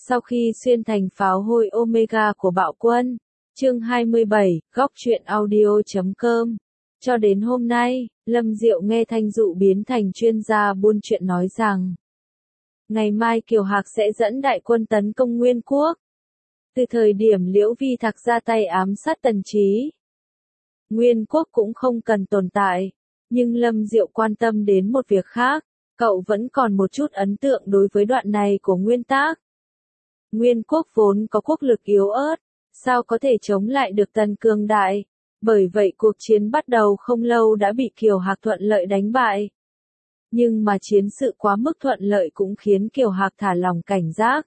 Sau khi xuyên thành pháo hôi Omega của bạo quân. Chương 27, góc truyện audio.com. Cho đến hôm nay, Lâm Diệu nghe Thanh Dụ biến thành chuyên gia buôn chuyện nói rằng ngày mai Kiều Hạc sẽ dẫn đại quân tấn công Nguyên Quốc. Từ thời điểm Liễu Vi Thạc ra tay ám sát Tần Chí, Nguyên Quốc cũng không cần tồn tại, nhưng Lâm Diệu quan tâm đến một việc khác, cậu vẫn còn một chút ấn tượng đối với đoạn này của Nguyên Tác. Nguyên Quốc vốn có quốc lực yếu ớt, sao có thể chống lại được Tần cường đại, bởi vậy cuộc chiến bắt đầu không lâu đã bị Kiều Hạc thuận lợi đánh bại. Nhưng mà chiến sự quá mức thuận lợi cũng khiến Kiều Hạc thả lòng cảnh giác.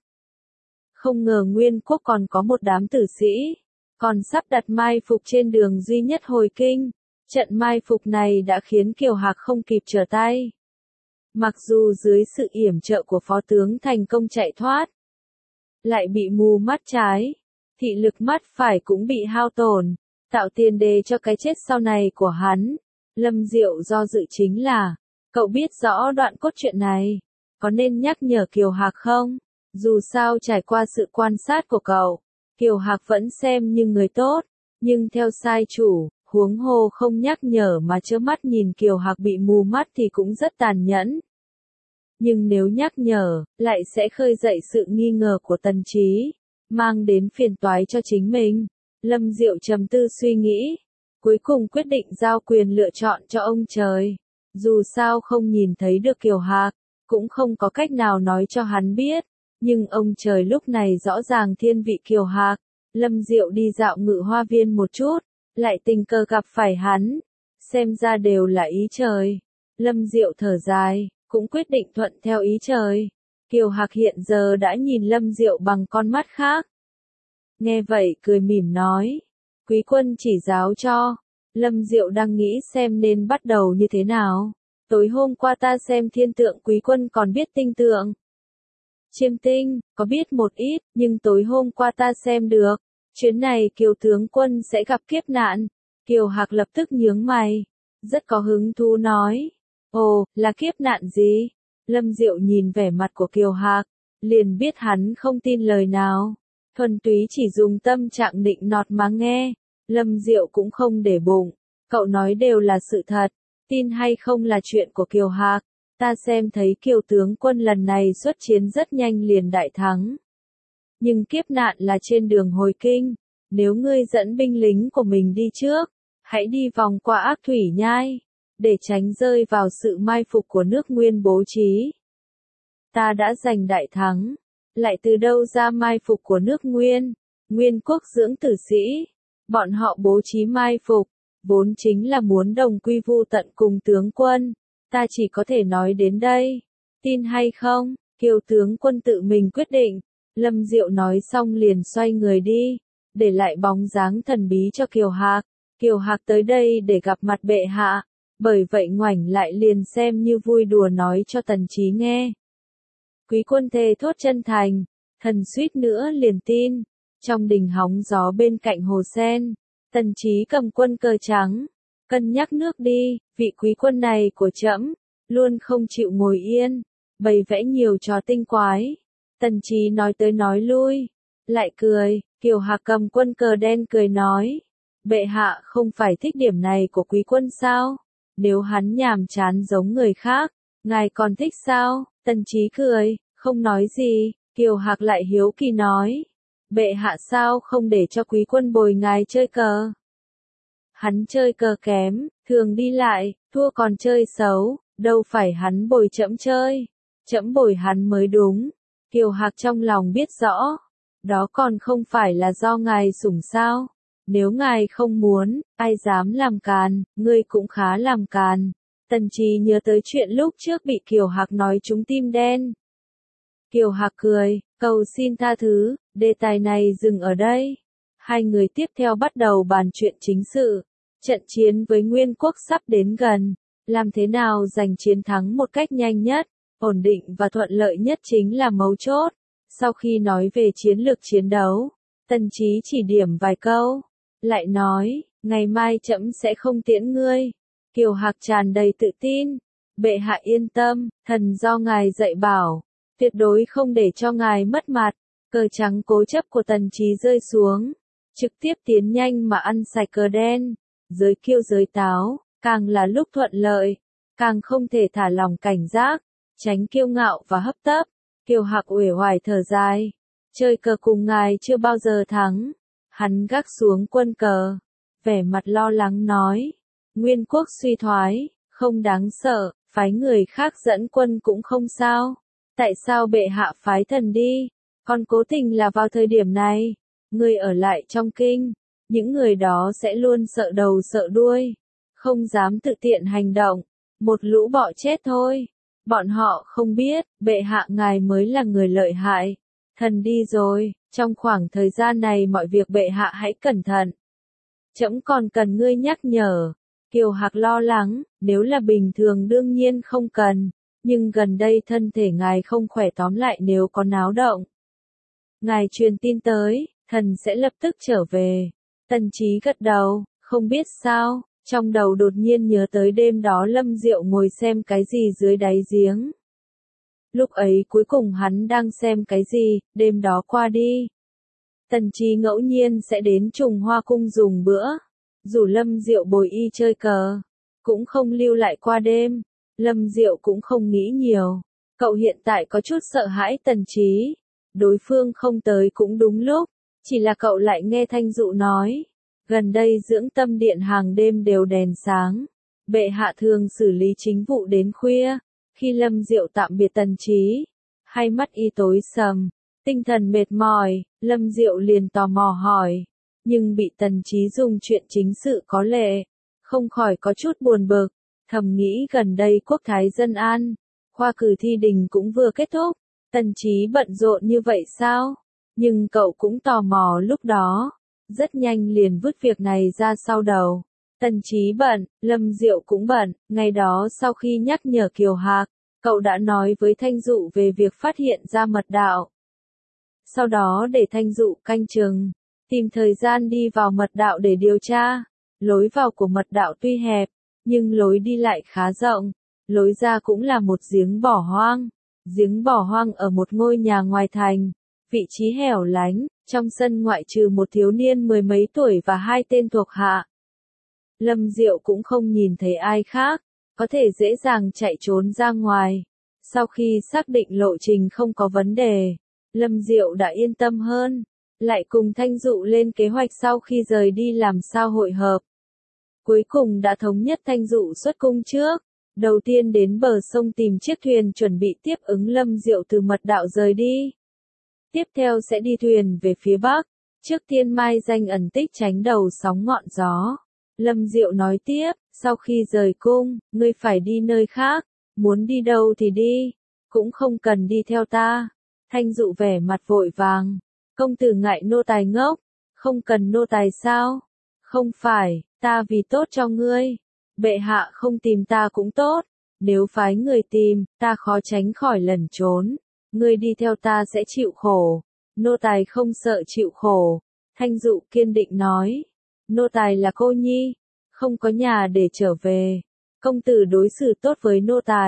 Không ngờ Nguyên Quốc còn có một đám tử sĩ, còn sắp đặt mai phục trên đường duy nhất hồi kinh. Trận mai phục này đã khiến Kiều Hạc không kịp trở tay. Mặc dù dưới sự yểm trợ của phó tướng thành công chạy thoát, lại bị mù mắt trái, thị lực mắt phải cũng bị hao tổn, tạo tiền đề cho cái chết sau này của hắn. Lâm Diệu do dự chính là, cậu biết rõ đoạn cốt truyện này, có nên nhắc nhở Kiều Hạc không? Dù sao trải qua sự quan sát của cậu, Kiều Hạc vẫn xem như người tốt, nhưng theo sai chủ, huống hồ không nhắc nhở mà trơ mắt nhìn Kiều Hạc bị mù mắt thì cũng rất tàn nhẫn. Nhưng nếu nhắc nhở, lại sẽ khơi dậy sự nghi ngờ của Tần Chí, mang đến phiền toái cho chính mình. Lâm Diệu trầm tư suy nghĩ, cuối cùng quyết định giao quyền lựa chọn cho ông trời. Dù sao không nhìn thấy được Kiều Hạc, cũng không có cách nào nói cho hắn biết, nhưng ông trời lúc này rõ ràng thiên vị Kiều Hạc. Lâm Diệu đi dạo Ngự Hoa Viên một chút, lại tình cờ gặp phải hắn, xem ra đều là ý trời. Lâm Diệu thở dài, cũng quyết định thuận theo ý trời. Kiều Hạc hiện giờ đã nhìn Lâm Diệu bằng con mắt khác. Nghe vậy cười mỉm nói, quý quân chỉ giáo cho. Lâm Diệu đang nghĩ xem nên bắt đầu như thế nào. Tối hôm qua ta xem thiên tượng quý quân còn biết tinh tượng. Chiêm tinh, có biết một ít, nhưng tối hôm qua ta xem được. Chuyến này Kiều tướng quân sẽ gặp kiếp nạn. Kiều Hạc lập tức nhướng mày, rất có hứng thú nói. Ồ, là kiếp nạn gì? Lâm Diệu nhìn vẻ mặt của Kiều Hạc, liền biết hắn không tin lời nào. Thuần túy chỉ dùng tâm trạng định nọt mà nghe. Lâm Diệu cũng không để bụng, cậu nói đều là sự thật, tin hay không là chuyện của Kiều Hạc. Ta xem thấy Kiều tướng quân lần này xuất chiến rất nhanh liền đại thắng. Nhưng kiếp nạn là trên đường hồi kinh, nếu ngươi dẫn binh lính của mình đi trước, hãy đi vòng qua Ác Thủy Nhai, để tránh rơi vào sự mai phục của nước Nguyên bố trí. Ta đã giành đại thắng, lại từ đâu ra mai phục của nước Nguyên? Nguyên Quốc dưỡng tử sĩ, bọn họ bố trí mai phục, vốn chính là muốn đồng quy vu tận cùng tướng quân. Ta chỉ có thể nói đến đây, tin hay không, Kiều tướng quân tự mình quyết định. Lâm Diệu nói xong liền xoay người đi, để lại bóng dáng thần bí cho Kiều Hạc. Kiều Hạc tới đây để gặp mặt bệ hạ, bởi vậy ngoảnh lại liền xem như vui đùa nói cho Tần Chí nghe. Quý quân thề thốt chân thành, thần suýt nữa liền tin. Trong đình hóng gió bên cạnh hồ sen, Tần Chí cầm quân cờ trắng, cân nhắc nước đi, vị quý quân này của trẫm luôn không chịu ngồi yên, bày vẽ nhiều trò tinh quái. Tần Chí nói tới nói lui, lại cười. Kiều Hạc cầm quân cờ đen cười nói, bệ hạ không phải thích điểm này của quý quân sao? Nếu hắn nhàm chán giống người khác, ngài còn thích sao? Tần Chí cười, không nói gì. Kiều Hạc lại hiếu kỳ nói, bệ hạ sao không để cho quý quân bồi ngài chơi cờ? Hắn chơi cờ kém, thường đi lại, thua còn chơi xấu, đâu phải hắn bồi trẫm chơi, trẫm bồi hắn mới đúng. Kiều Hạc trong lòng biết rõ, đó còn không phải là do ngài sủng sao? Nếu ngài không muốn, ai dám làm càn, ngươi cũng khá làm càn. Tần Chí nhớ tới chuyện lúc trước bị Kiều Hạc nói trúng tim đen. Kiều Hạc cười, cầu xin tha thứ, đề tài này dừng ở đây. Hai người tiếp theo bắt đầu bàn chuyện chính sự. Trận chiến với Nguyên Quốc sắp đến gần, làm thế nào giành chiến thắng một cách nhanh nhất, ổn định và thuận lợi nhất chính là mấu chốt. Sau khi nói về chiến lược chiến đấu, Tần Chí chỉ điểm vài câu, lại nói, ngày mai trẫm sẽ không tiễn ngươi. Kiều Hạc tràn đầy tự tin, bệ hạ yên tâm, thần do ngài dạy bảo, tuyệt đối không để cho ngài mất mặt. Cờ trắng cố chấp của Tần Chí rơi xuống, trực tiếp tiến nhanh mà ăn sạch cờ đen, giới kiêu giới táo, càng là lúc thuận lợi, càng không thể thả lỏng cảnh giác, tránh kiêu ngạo và hấp tấp. Kiều Hạc uể oải thở dài, chơi cờ cùng ngài chưa bao giờ thắng. Hắn gác xuống quân cờ, vẻ mặt lo lắng nói, Nguyên quốc suy thoái, không đáng sợ, phái người khác dẫn quân cũng không sao. Tại sao bệ hạ phái thần đi, còn cố tình là vào thời điểm này, người ở lại trong kinh, những người đó sẽ luôn sợ đầu sợ đuôi, không dám tự tiện hành động, một lũ bọ chết thôi. Bọn họ không biết, bệ hạ ngài mới là người lợi hại. Thần đi rồi, trong khoảng thời gian này mọi việc bệ hạ hãy cẩn thận. Trẫm còn cần ngươi nhắc nhở. Kiều Hạc lo lắng, nếu là bình thường đương nhiên không cần, nhưng gần đây thân thể ngài không khỏe, tóm lại nếu có náo động. Ngài truyền tin tới, thần sẽ lập tức trở về. Tần Chí gật đầu, không biết sao, trong đầu đột nhiên nhớ tới đêm đó Lâm Diệu ngồi xem cái gì dưới đáy giếng. Lúc ấy cuối cùng hắn đang xem cái gì, đêm đó qua đi. Tần Chí ngẫu nhiên sẽ đến Trùng Hoa Cung dùng bữa, rủ Lâm Diệu bồi y chơi cờ, cũng không lưu lại qua đêm. Lâm Diệu cũng không nghĩ nhiều, cậu hiện tại có chút sợ hãi Tần Chí, đối phương không tới cũng đúng lúc, chỉ là cậu lại nghe Thanh Dụ nói, gần đây dưỡng tâm điện hàng đêm đều đèn sáng, bệ hạ thường xử lý chính vụ đến khuya. Khi Lâm Diệu tạm biệt Tần Chí, hai mắt y tối sầm, tinh thần mệt mỏi, Lâm Diệu liền tò mò hỏi, nhưng bị Tần Chí dùng chuyện chính sự có lệ, không khỏi có chút buồn bực, thầm nghĩ gần đây quốc thái dân an, khoa cử thi đình cũng vừa kết thúc, Tần Chí bận rộn như vậy sao? Nhưng cậu cũng tò mò lúc đó, rất nhanh liền vứt việc này ra sau đầu. Tần Chí bận, Lâm Diệu cũng bận, ngày đó sau khi nhắc nhở Kiều Hạc, cậu đã nói với Thanh Dụ về việc phát hiện ra mật đạo. Sau đó để Thanh Dụ canh chừng, tìm thời gian đi vào mật đạo để điều tra. Lối vào của mật đạo tuy hẹp, nhưng lối đi lại khá rộng, lối ra cũng là một giếng bỏ hoang. Giếng bỏ hoang ở một ngôi nhà ngoài thành, vị trí hẻo lánh, trong sân ngoại trừ một thiếu niên mười mấy tuổi và hai tên thuộc hạ. Lâm Diệu cũng không nhìn thấy ai khác, có thể dễ dàng chạy trốn ra ngoài. Sau khi xác định lộ trình không có vấn đề, Lâm Diệu đã yên tâm hơn, lại cùng Thanh Dụ lên kế hoạch sau khi rời đi làm sao hội hợp. Cuối cùng đã thống nhất Thanh Dụ xuất cung trước, đầu tiên đến bờ sông tìm chiếc thuyền chuẩn bị tiếp ứng Lâm Diệu từ mật đạo rời đi. Tiếp theo sẽ đi thuyền về phía bắc, trước tiên mai danh ẩn tích tránh đầu sóng ngọn gió. Lâm Diệu nói tiếp, sau khi rời cung, ngươi phải đi nơi khác, muốn đi đâu thì đi, cũng không cần đi theo ta. Thanh Dụ vẻ mặt vội vàng, công tử ngại nô tài ngốc, không cần nô tài sao? Không phải, ta vì tốt cho ngươi, bệ hạ không tìm ta cũng tốt, nếu phái người tìm, ta khó tránh khỏi lẩn trốn, ngươi đi theo ta sẽ chịu khổ, nô tài không sợ chịu khổ. Thanh Dụ kiên định nói, nô tài là cô nhi, không có nhà để trở về, công tử đối xử tốt với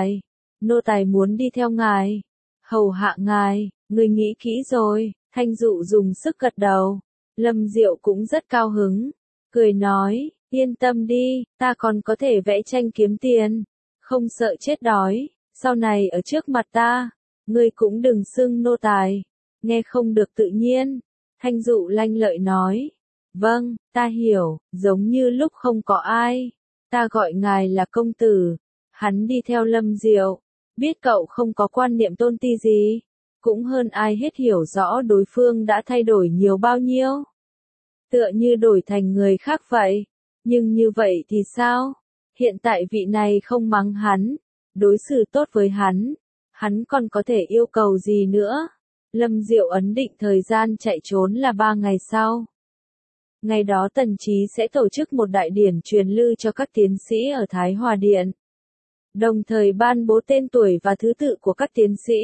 nô tài muốn đi theo ngài, hầu hạ ngài, người nghĩ kỹ rồi. Thanh Dụ dùng sức gật đầu, Lâm Diệu cũng rất cao hứng, cười nói, yên tâm đi, ta còn có thể vẽ tranh kiếm tiền, không sợ chết đói, sau này ở trước mặt ta, ngươi cũng đừng xưng nô tài, nghe không được tự nhiên. Thanh Dụ lanh lợi nói, vâng, ta hiểu, giống như lúc không có ai, ta gọi ngài là công tử. Hắn đi theo Lâm Diệu, biết cậu không có quan niệm tôn ti gì, cũng hơn ai hết hiểu rõ đối phương đã thay đổi nhiều bao nhiêu. Tựa như đổi thành người khác vậy, nhưng như vậy thì sao? Hiện tại vị này không mắng hắn, đối xử tốt với hắn còn có thể yêu cầu gì nữa? Lâm Diệu ấn định thời gian chạy trốn là 3 ngày sau. Ngày đó Tần Chí sẽ tổ chức một đại điển truyền lư cho các tiến sĩ ở Thái Hòa Điện, đồng thời ban bố tên tuổi và thứ tự của các tiến sĩ.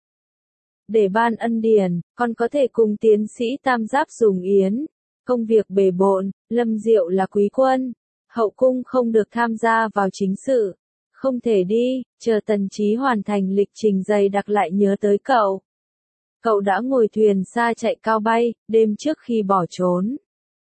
Để ban ân điển, còn có thể cùng tiến sĩ tam giáp dùng yến. Công việc bề bộn, Lâm Diệu là quý quân, hậu cung không được tham gia vào chính sự, không thể đi, chờ Tần Chí hoàn thành lịch trình dày đặc lại nhớ tới cậu. Cậu đã ngồi thuyền xa chạy cao bay, đêm trước khi bỏ trốn.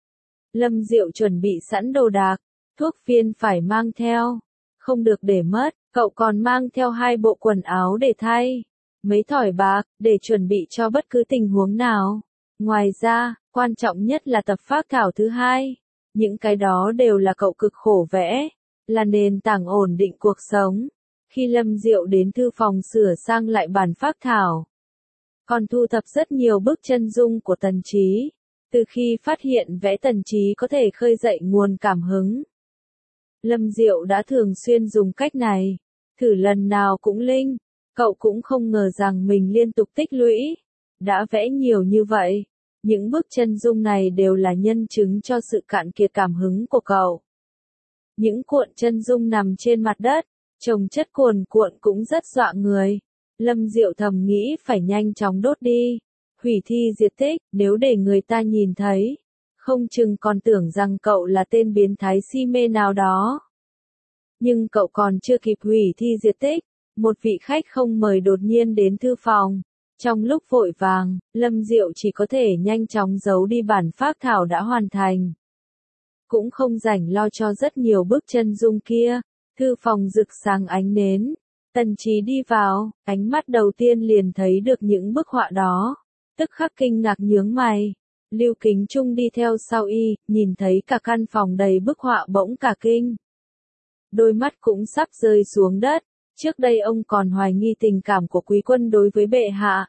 Lâm Diệu chuẩn bị sẵn đồ đạc, thuốc phiên phải mang theo, không được để mất, cậu còn mang theo 2 bộ quần áo để thay, mấy thỏi bạc, để chuẩn bị cho bất cứ tình huống nào. Ngoài ra, quan trọng nhất là tập phác thảo thứ 2. Những cái đó đều là cậu cực khổ vẽ, là nền tảng ổn định cuộc sống. Khi Lâm Diệu đến thư phòng sửa sang lại bản phác thảo, còn thu thập rất nhiều bức chân dung của Tần Trí. Từ khi phát hiện vẽ Tần Trí có thể khơi dậy nguồn cảm hứng, Lâm Diệu đã thường xuyên dùng cách này, thử lần nào cũng linh. Cậu cũng không ngờ rằng mình liên tục tích lũy, đã vẽ nhiều như vậy. Những bức chân dung này đều là nhân chứng cho sự cạn kiệt cảm hứng của cậu. Những cuộn chân dung nằm trên mặt đất, chồng chất cuồn cuộn cũng rất dọa người. Lâm Diệu thầm nghĩ phải nhanh chóng đốt đi, hủy thi diệt tích, nếu để người ta nhìn thấy, không chừng còn tưởng rằng cậu là tên biến thái si mê nào đó. Nhưng cậu còn chưa kịp hủy thi diệt tích, một vị khách không mời đột nhiên đến thư phòng. Trong lúc vội vàng, Lâm Diệu chỉ có thể nhanh chóng giấu đi bản phác thảo đã hoàn thành. Cũng không rảnh lo cho rất nhiều bức chân dung kia. Thư phòng rực sáng ánh nến. Tần Trí đi vào, ánh mắt đầu tiên liền thấy được những bức họa đó. Tức khắc kinh ngạc nhướng mày. Lưu Kính Trung đi theo sau y, nhìn thấy cả căn phòng đầy bức họa bỗng cả kinh. Đôi mắt cũng sắp rơi xuống đất. Trước đây ông còn hoài nghi tình cảm của Quý Quân đối với bệ hạ.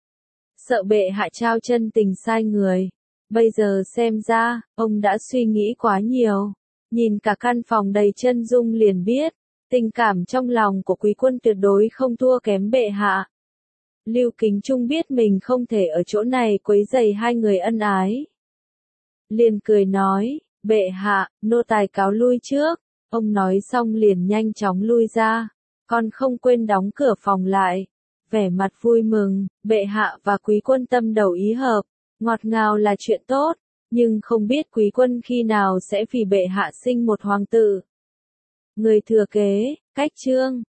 Sợ bệ hạ trao chân tình sai người. Bây giờ xem ra, ông đã suy nghĩ quá nhiều. Nhìn cả căn phòng đầy chân dung liền biết, tình cảm trong lòng của Quý Quân tuyệt đối không thua kém bệ hạ. Lưu Kính Trung biết mình không thể ở chỗ này quấy rầy hai người ân ái. Liền cười nói, bệ hạ, nô tài cáo lui trước. Ông nói xong liền nhanh chóng lui ra, còn không quên đóng cửa phòng lại. Vẻ mặt vui mừng, bệ hạ và Quý Quân tâm đầu ý hợp, ngọt ngào là chuyện tốt, nhưng không biết Quý Quân khi nào sẽ vì bệ hạ sinh một hoàng tử. Người thừa kế, cách chương.